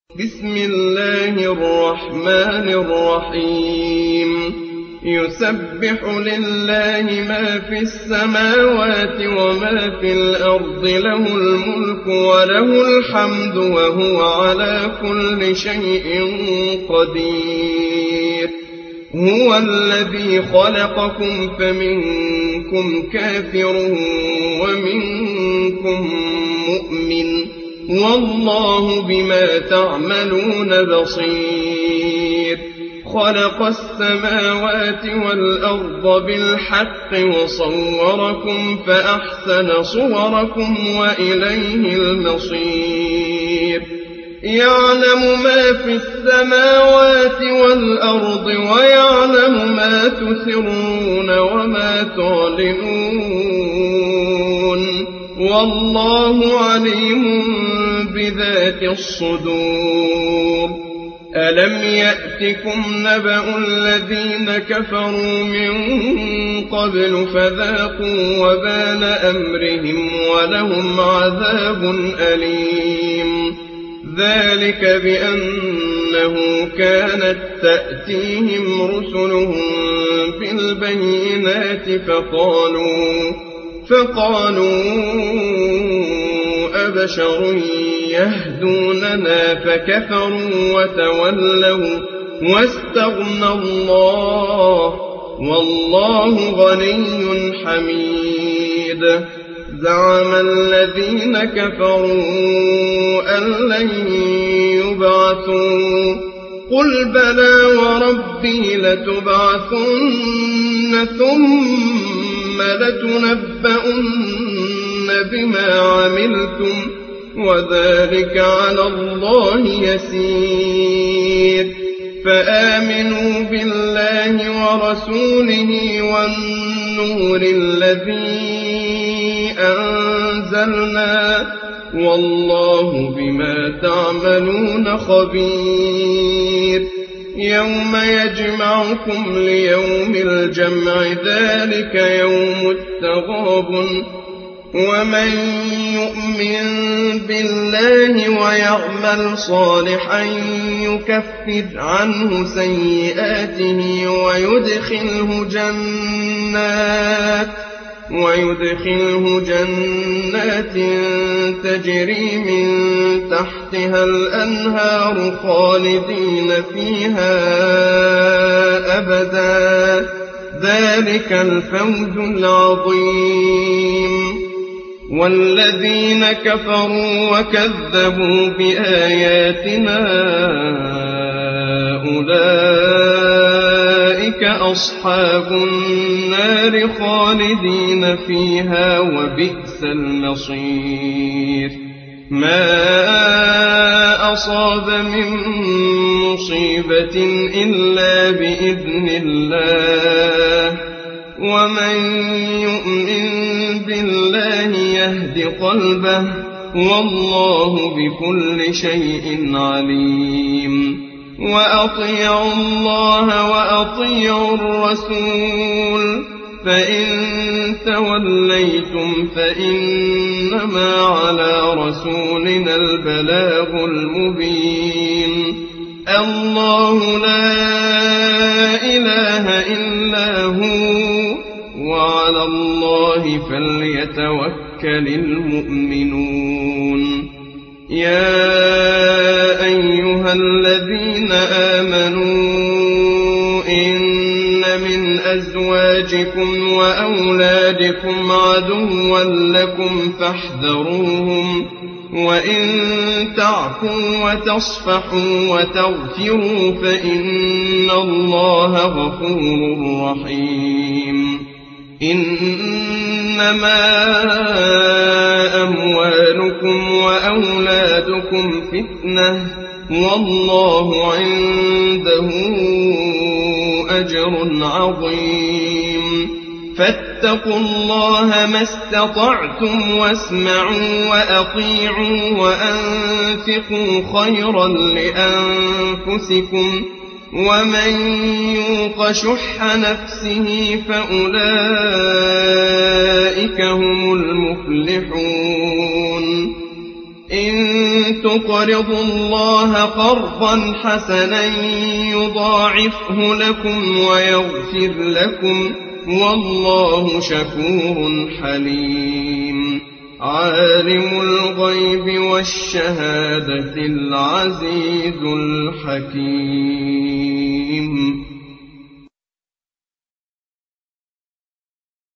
بسم الله الرحمن الرحيم يسبح لله ما في السماوات وما في الأرض له الملك وله الحمد وهو على كل شيء قدير هو الذي خلقكم فمنكم كافر ومنكم مؤمن والله بما تعملون بصير خلق السماوات والأرض بالحق وصوركم فأحسن صوركم وإليه المصير يعلم ما في السماوات والأرض ويعلم ما تسرون وما تعلنون والله عليم بذات الصدور ألم يأتكم نبأ الذين كفروا من قبل فذاقوا وبال أمرهم ولهم عذاب أليم ذلك بأنه كانت تأتيهم رسلهم بالبينات فقالوا أبشر يهدوننا فكفروا وتولوا واستغنى الله والله غني حميد زعم الذين كفروا أن لن يبعثوا قل بلى وربي لتبعثن ثم لتنبؤن بما عملتم وذلك على الله يسير فآمنوا بالله ورسوله والنور الذي أنزلنا والله بما تعملون خبير يوم يجمعكم ليوم الجمع ذلك يوم التغابن ومن يؤمن بالله ويعمل صالحا يكفر عنه سيئاته ويدخله جنات تجري من تحتها الأنهار خالدين فيها أبدا ذلك الفوز العظيم والذين كفروا وكذبوا بآياتنا أولئك أصحاب النار خالدين فيها وبئس المصير ما أصاب من مصيبة إلا بإذن الله ومن يؤمن بالله يهد قلبه والله بكل شيء عليم وأطيعوا الله وأطيعوا الرسول فإن توليتم فإنما على رسولنا البلاغ المبين الله لا إله إلا هو وعلى الله فليتوكل المؤمنون يا أيها الذين آمنوا إن من أزواجكم وأولادكم عدوا لكم فاحذروهم وإن تعفوا وتصفحوا وتغفروا فإن الله غفور رحيم إنما أموالكم وأولادكم فتنة والله عنده أجر عظيم فاتقوا الله ما استطعتم واسمعوا وأطيعوا وأنفقوا خيرا لأنفسكم ومن يوق شح نفسه فأولئك هم المفلحون إن تقرضوا الله قرضا حسنا يضاعفه لكم ويغفر لكم والله شكور حليم عالم الغيب والشهادة العزيز الحكيم